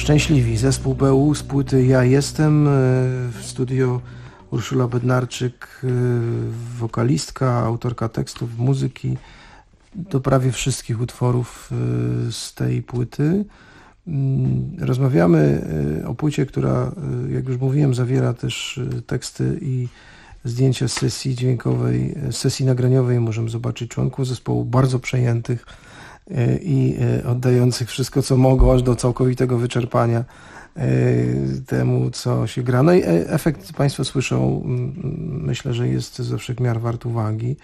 Szczęśliwi, zespół PU z płyty Ja Jestem, w studio Urszula Bednarczyk, wokalistka, autorka tekstów, muzyki do prawie wszystkich utworów z tej płyty. Rozmawiamy o płycie, która, jak już mówiłem, zawiera też teksty i zdjęcia z sesji dźwiękowej, z sesji nagraniowej. Możemy zobaczyć członków zespołu bardzo przejętych i oddających wszystko, co mogą, aż do całkowitego wyczerpania temu, co się gra. No i efekt Państwo słyszą, myślę, że jest ze wszech miar wart uwagi.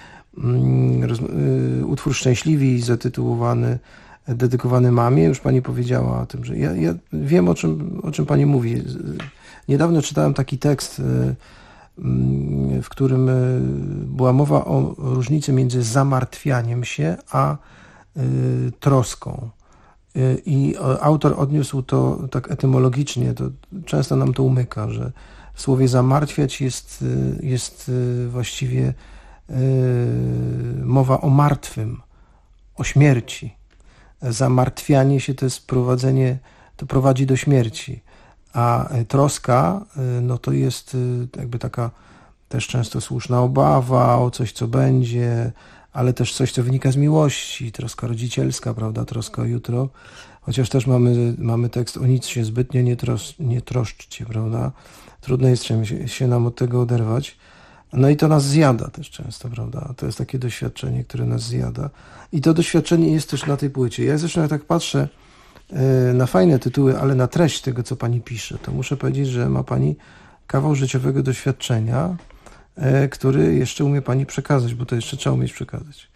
Utwór Szczęśliwi, zatytułowany, dedykowany mamie. Już Pani powiedziała o tym, że ja wiem, o czym Pani mówi. Niedawno czytałem taki tekst, w którym była mowa o różnicy między zamartwianiem się a troską. I autor odniósł to tak etymologicznie, to często nam to umyka, że w słowie zamartwiać jest właściwie mowa o martwym, o śmierci. Zamartwianie się to jest to prowadzi do śmierci, a troska no to jest jakby taka też często słuszna obawa o coś, co będzie, ale też coś, co wynika z miłości, troska rodzicielska, prawda, troska o jutro, chociaż też mamy tekst o nic się zbytnio nie troszczcie, prawda, trudno jest się nam od tego oderwać, no i to nas zjada też często, prawda, to jest takie doświadczenie, które nas zjada i to doświadczenie jest też na tej płycie. Ja zresztą jak tak patrzę na fajne tytuły, ale na treść tego, co Pani pisze, to muszę powiedzieć, że ma Pani kawał życiowego doświadczenia, który jeszcze umie Pani przekazać, bo to jeszcze trzeba umieć przekazać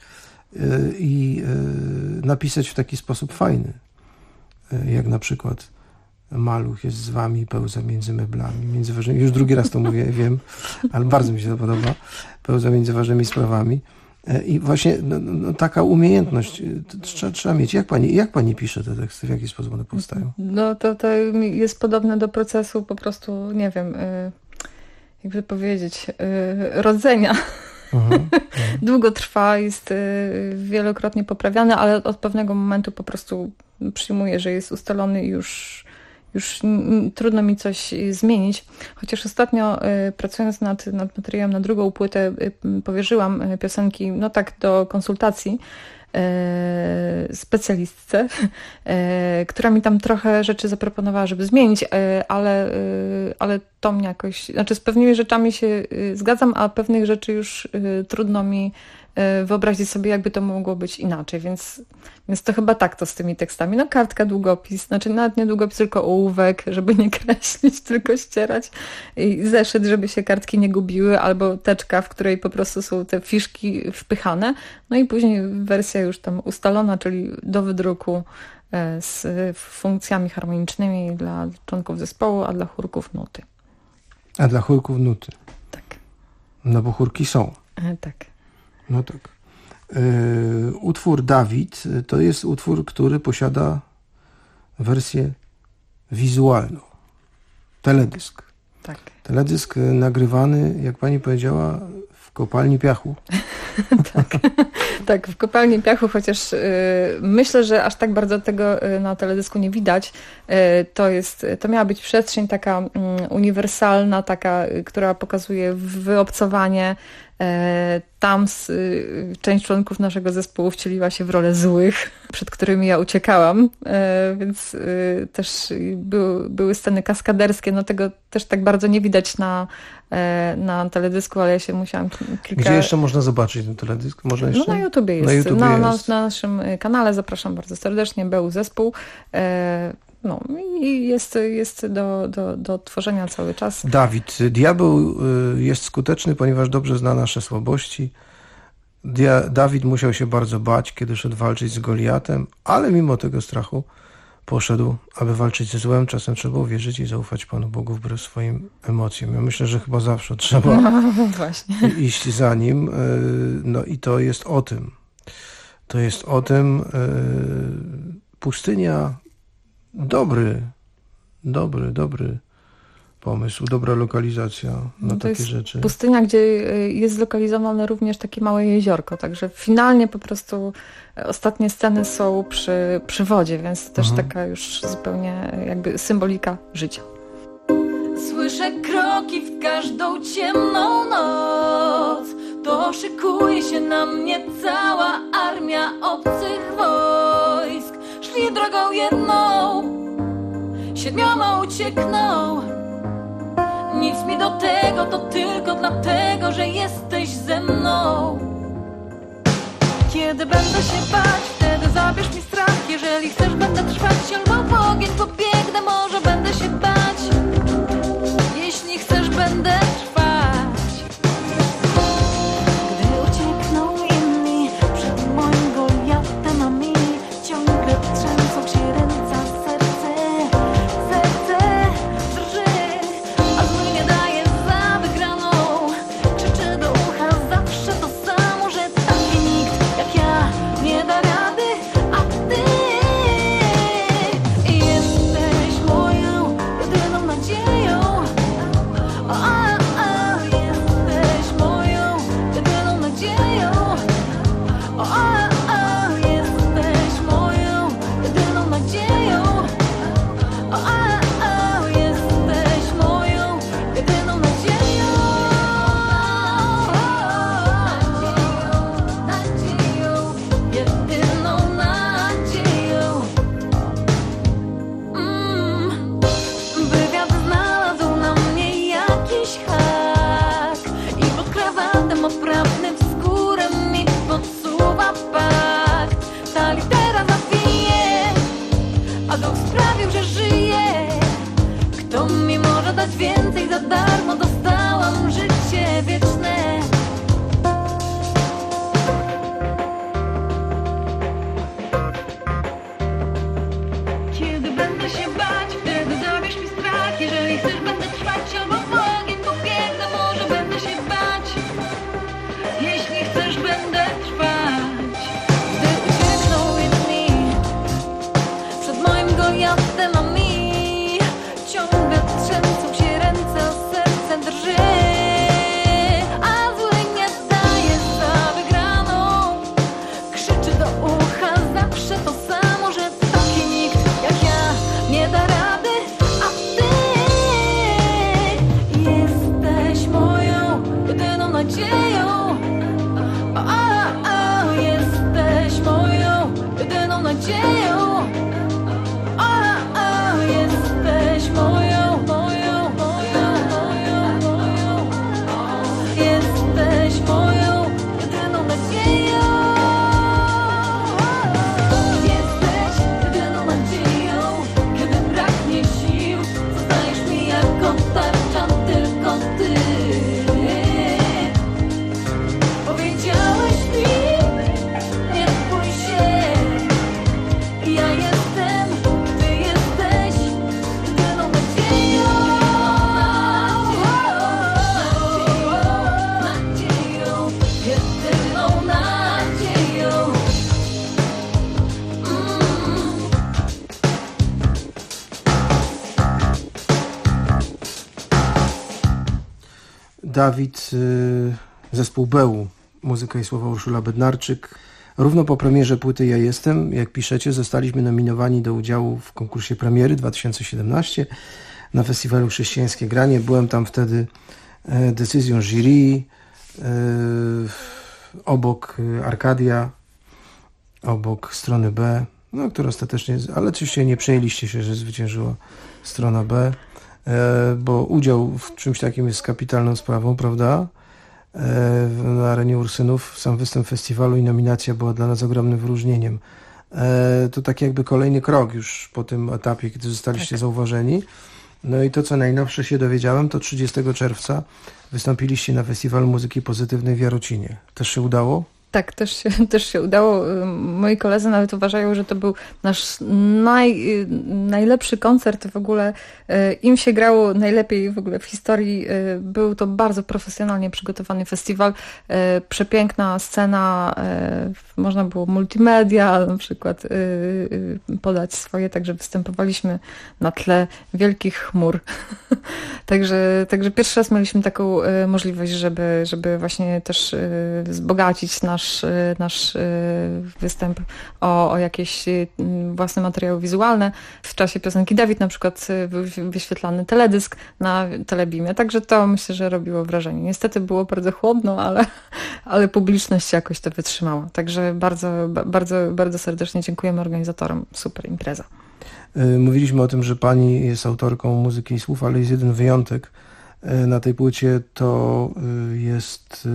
i napisać w taki sposób fajny, jak na przykład maluch jest z Wami, pełza między meblami, między ważnymi, już drugi raz to mówię, wiem, ale bardzo mi się to podoba, pełza między ważnymi sprawami i właśnie taka umiejętność trzeba mieć. Jak Pani pisze te teksty, w jaki sposób one powstają? No to jest podobne do procesu po prostu, nie wiem, jakby powiedzieć, rodzenia. Długo trwa, jest wielokrotnie poprawiany, ale od pewnego momentu po prostu przyjmuję, że jest ustalony i już trudno mi coś zmienić. Chociaż ostatnio pracując nad materiałem na drugą płytę powierzyłam piosenki, no tak do konsultacji specjalistce, która mi tam trochę rzeczy zaproponowała, żeby zmienić, ale to mnie jakoś, znaczy z pewnymi rzeczami się zgadzam, a pewnych rzeczy już trudno mi wyobrazić sobie, jakby to mogło być inaczej, więc to chyba tak to z tymi tekstami. No kartka, długopis, znaczy nawet nie długopis, tylko ołówek, żeby nie kreślić, tylko ścierać i zeszyt, żeby się kartki nie gubiły, albo teczka, w której po prostu są te fiszki wpychane, no i później wersja już tam ustalona, czyli do wydruku z funkcjami harmonicznymi dla członków zespołu, a dla chórków nuty. A dla chórków nuty? Tak. No bo chórki są. Tak. No tak. Utwór Dawid to jest utwór, który posiada wersję wizualną. Teledysk. Tak. Teledysk nagrywany, jak Pani powiedziała, w kopalni piachu. Tak, w kopalni piachu, chociaż myślę, że aż tak bardzo tego na teledysku nie widać. To miała być przestrzeń taka uniwersalna, taka, która pokazuje wyobcowanie. Tam część członków naszego zespołu wcieliła się w rolę złych, przed którymi ja uciekałam, więc też były sceny kaskaderskie, no tego też tak bardzo nie widać na teledysku, ale ja się musiałam kilka... Gdzie jeszcze można zobaczyć ten teledysk? Można jeszcze? No na YouTubie jest. Na naszym kanale zapraszam bardzo serdecznie, BU Zespół. No i jest do tworzenia cały czas. Dawid, diabeł jest skuteczny, ponieważ dobrze zna nasze słabości. Dawid musiał się bardzo bać, kiedy szedł walczyć z Goliatem, ale mimo tego strachu poszedł, aby walczyć ze złem. Czasem trzeba uwierzyć i zaufać Panu Bogu wbrew swoim emocjom. Ja myślę, że chyba zawsze trzeba właśnie iść za Nim. No i to jest o tym. To jest o tym. Pustynia, dobry pomysł, dobra lokalizacja na takie rzeczy. Pustynia, gdzie jest zlokalizowane również takie małe jeziorko, także finalnie po prostu ostatnie sceny są przy wodzie, więc też taka już zupełnie jakby symbolika życia. Słyszę kroki w każdą ciemną noc, to szykuje się na mnie cała armia obcych wojsk. Szli drogą jedną, 7 uciekną. Nic mi do tego, to tylko dlatego, że jesteś ze mną. Kiedy będę się bać, wtedy zabierz mi strach. Jeżeli chcesz, będę trwać, albo w ogień pobiegnę, może będę się bać. Jeśli chcesz, będę trwać. Gdy uciekną inni przed moim Goliatem, a mi ciągle trzęsą się ręce, serce drży, a zły nie daje za wygraną. Krzyczy do ucha zawsze to samo, że taki nikt jak ja nie da rady, a ty jesteś moją jedyną nadzieją. Jesteś moją jedyną nadzieją. Jesteś moją jedyną nadzieją. Jesteś moją jedyną nadzieją. Nadzieją, jedyną nadzieją. Wywiad znalazł na mnie jakiś hak i pod krawatem oprawnym w skórę mi podsuwa pakt. Ta litera zawije, a duch sprawił, że żyję. Kto mi może dać więcej? Za darmo dostałam życie wieczne. Kiedy będę się bać, wtedy zabierz mi strach. Jeżeli chcesz, będę trwać, albo w ogień pobiegnę, może będę się bać. Jeśli chcesz, będę trwać. Gdy uciekną jedni przed moim Goliatem, a mi ciągle trzęsą się ręce, a serce drży, a zły nie daje za wygraną. Krzyczy do ucha zawsze to samo, że taki nikt jak ja nie da rady, a ty jesteś moją jedyną nadzieją. Jesteś moją jedyną nadzieją. Jesteś moją, jesteś moją jedyną nadzieją. Jesteś jedyną nadzieją. Kiedy braknie sił, zostajesz mi jako tarcza, tylko ty. Powiedziałeś mi, nie bój się, ja jestem, ty jesteś jedyną nadzieją. Nadzieją, jedyną nadzieją. Dawid, zespół Beł, muzyka i słowa Urszula Bednarczyk. Równo po premierze płyty Ja Jestem, jak piszecie, zostaliśmy nominowani do udziału w konkursie premiery 2017 na festiwalu Chrześcijańskie Granie. Byłem tam wtedy decyzją jury, obok Arkadia, obok strony B, no, która ostatecznie, ale oczywiście nie przejęliście się, że zwyciężyła strona B, bo udział w czymś takim jest kapitalną sprawą, prawda? Na arenie Ursynów sam występ festiwalu i nominacja była dla nas ogromnym wyróżnieniem. To tak jakby kolejny krok już po tym etapie, kiedy zostaliście zauważeni. No i to, co najnowsze się dowiedziałem, to 30 czerwca wystąpiliście na Festiwalu Muzyki Pozytywnej w Jarocinie. Też się udało? Tak, też się udało. Moi koledzy nawet uważają, że to był nasz najlepszy koncert w ogóle. Im się grało najlepiej w ogóle w historii. Był to bardzo profesjonalnie przygotowany festiwal. Przepiękna scena, można było multimedia na przykład podać swoje, także występowaliśmy na tle wielkich chmur. Także pierwszy raz mieliśmy taką możliwość, żeby właśnie też wzbogacić nasz występ o jakieś własne materiały wizualne. W czasie piosenki Dawid na przykład był wyświetlany teledysk na Telebimie, także to myślę, że robiło wrażenie. Niestety było bardzo chłodno, ale publiczność jakoś to wytrzymała. Także bardzo, bardzo, bardzo serdecznie dziękujemy organizatorom. Super impreza. Mówiliśmy o tym, że pani jest autorką muzyki i słów, ale jest jeden wyjątek na tej płycie, to jest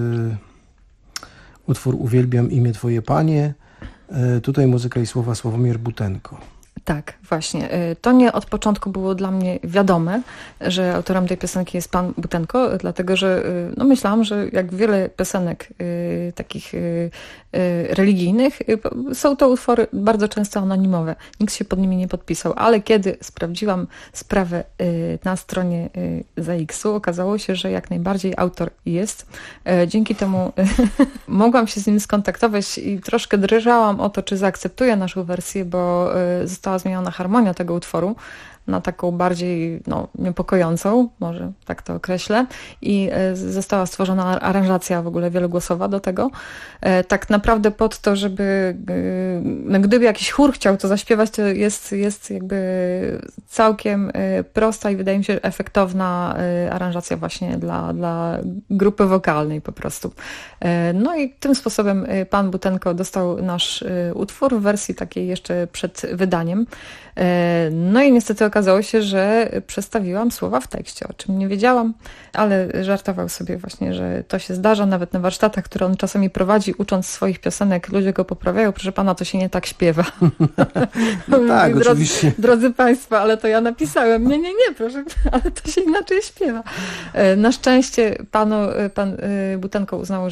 utwór Uwielbiam imię Twoje, Panie. Tutaj muzyka i słowa Sławomir Butenko. Tak, właśnie. To nie od początku było dla mnie wiadome, że autorem tej piosenki jest pan Butenko, dlatego że myślałam, że jak wiele piosenek takich religijnych, są to utwory bardzo często anonimowe. Nikt się pod nimi nie podpisał, ale kiedy sprawdziłam sprawę na stronie ZAX-u, okazało się, że jak najbardziej autor jest. Dzięki temu mogłam się z nim skontaktować i troszkę drżałam o to, czy zaakceptuje naszą wersję, bo została zmieniona harmonia tego utworu na taką bardziej niepokojącą, może tak to określę, i została stworzona aranżacja w ogóle wielogłosowa do tego. Tak naprawdę pod to, żeby gdyby jakiś chór chciał to zaśpiewać, to jest jakby całkiem prosta i wydaje mi się efektowna aranżacja właśnie dla grupy wokalnej po prostu. No i tym sposobem pan Butenko dostał nasz utwór w wersji takiej jeszcze przed wydaniem. No i niestety okazało się, że przestawiłam słowa w tekście, o czym nie wiedziałam, ale żartował sobie właśnie, że to się zdarza, nawet na warsztatach, które on czasami prowadzi, ucząc swoich piosenek, ludzie go poprawiają, proszę pana, to się nie tak śpiewa. No tak, oczywiście. Drodzy państwo, ale to ja napisałem. Nie, proszę, ale to się inaczej śpiewa. Na szczęście pan Butenko uznał,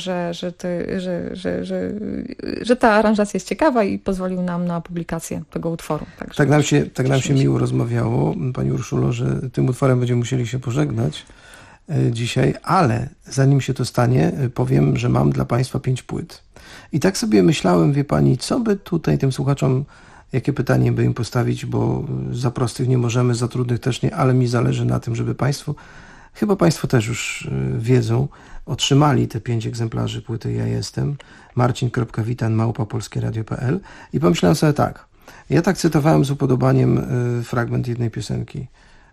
że ta aranżacja jest ciekawa i pozwolił nam na publikację tego utworu. Także tak nam się miło rozmawiało, pani Urszulo, że tym utworem będziemy musieli się pożegnać dzisiaj, ale zanim się to stanie, powiem, że mam dla państwa 5 płyt. I tak sobie myślałem, wie pani, co by tutaj tym słuchaczom, jakie pytanie by im postawić, bo za prostych nie możemy, za trudnych też nie, ale mi zależy na tym, żeby państwo, chyba państwo też już wiedzą, otrzymali te 5 egzemplarzy płyty Ja Jestem, marcin.witan@polskieradio.pl i pomyślałem sobie tak, ja tak cytowałem z upodobaniem fragment jednej piosenki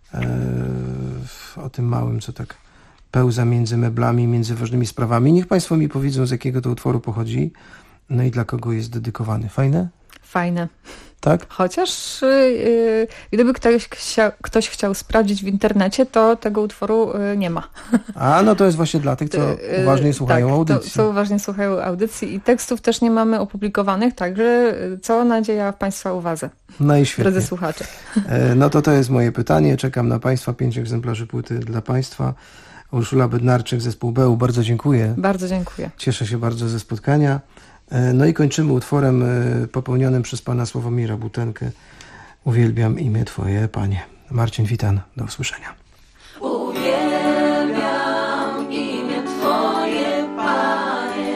o tym małym, co tak pełza między meblami, między ważnymi sprawami. Niech państwo mi powiedzą, z jakiego to utworu pochodzi, no i dla kogo jest dedykowany. Fajne? Fajne. Tak? Chociaż gdyby ktoś chciał sprawdzić w internecie, to tego utworu nie ma. A, no to jest właśnie dla tych, co uważnie słuchają audycji. Co uważnie słuchają audycji i tekstów też nie mamy opublikowanych, także cała nadzieja w państwa uwadze. No i świetnie. Drodzy słuchacze. No to jest moje pytanie. Czekam na państwa. 5 egzemplarzy płyty dla państwa. Urszula Bednarczyk, zespół Beł. Bardzo dziękuję. Bardzo dziękuję. Cieszę się bardzo ze spotkania. No i kończymy utworem popełnionym przez pana Sławomira Butenkę. Uwielbiam imię Twoje, Panie. Marcin Witan, do usłyszenia. Uwielbiam imię Twoje, Panie.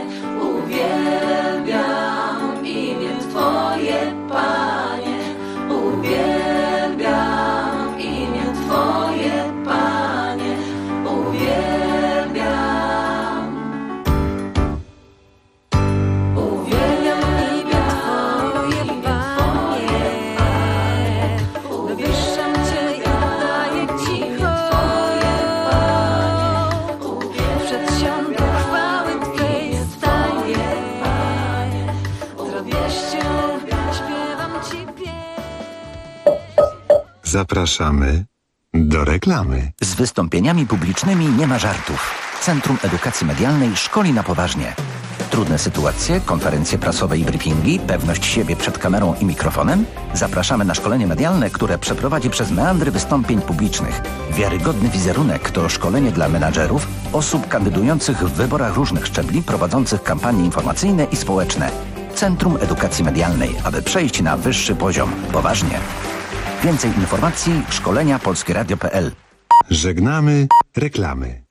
Uwielbiam imię Twoje, Panie. Uwielbiam imię Twoje, Panie. Uwielbiam. Uwielbiam imię Twoje, Panie. Wywyższam Cię i oddaję Ci hołd. Przed książką chwały Twej staję, Panie. Z radością śpiewam Ci pieśń. Zapraszamy do reklamy. Z wystąpieniami publicznymi nie ma żartów. Centrum Edukacji Medialnej szkoli na poważnie. Trudne sytuacje, konferencje prasowe i briefingi, pewność siebie przed kamerą i mikrofonem? Zapraszamy na szkolenie medialne, które przeprowadzi przez meandry wystąpień publicznych. Wiarygodny wizerunek to szkolenie dla menadżerów, osób kandydujących w wyborach różnych szczebli, prowadzących kampanie informacyjne i społeczne. Centrum Edukacji Medialnej, aby przejść na wyższy poziom. Poważnie. Więcej informacji szkolenia polskieradio.pl. Żegnamy reklamy.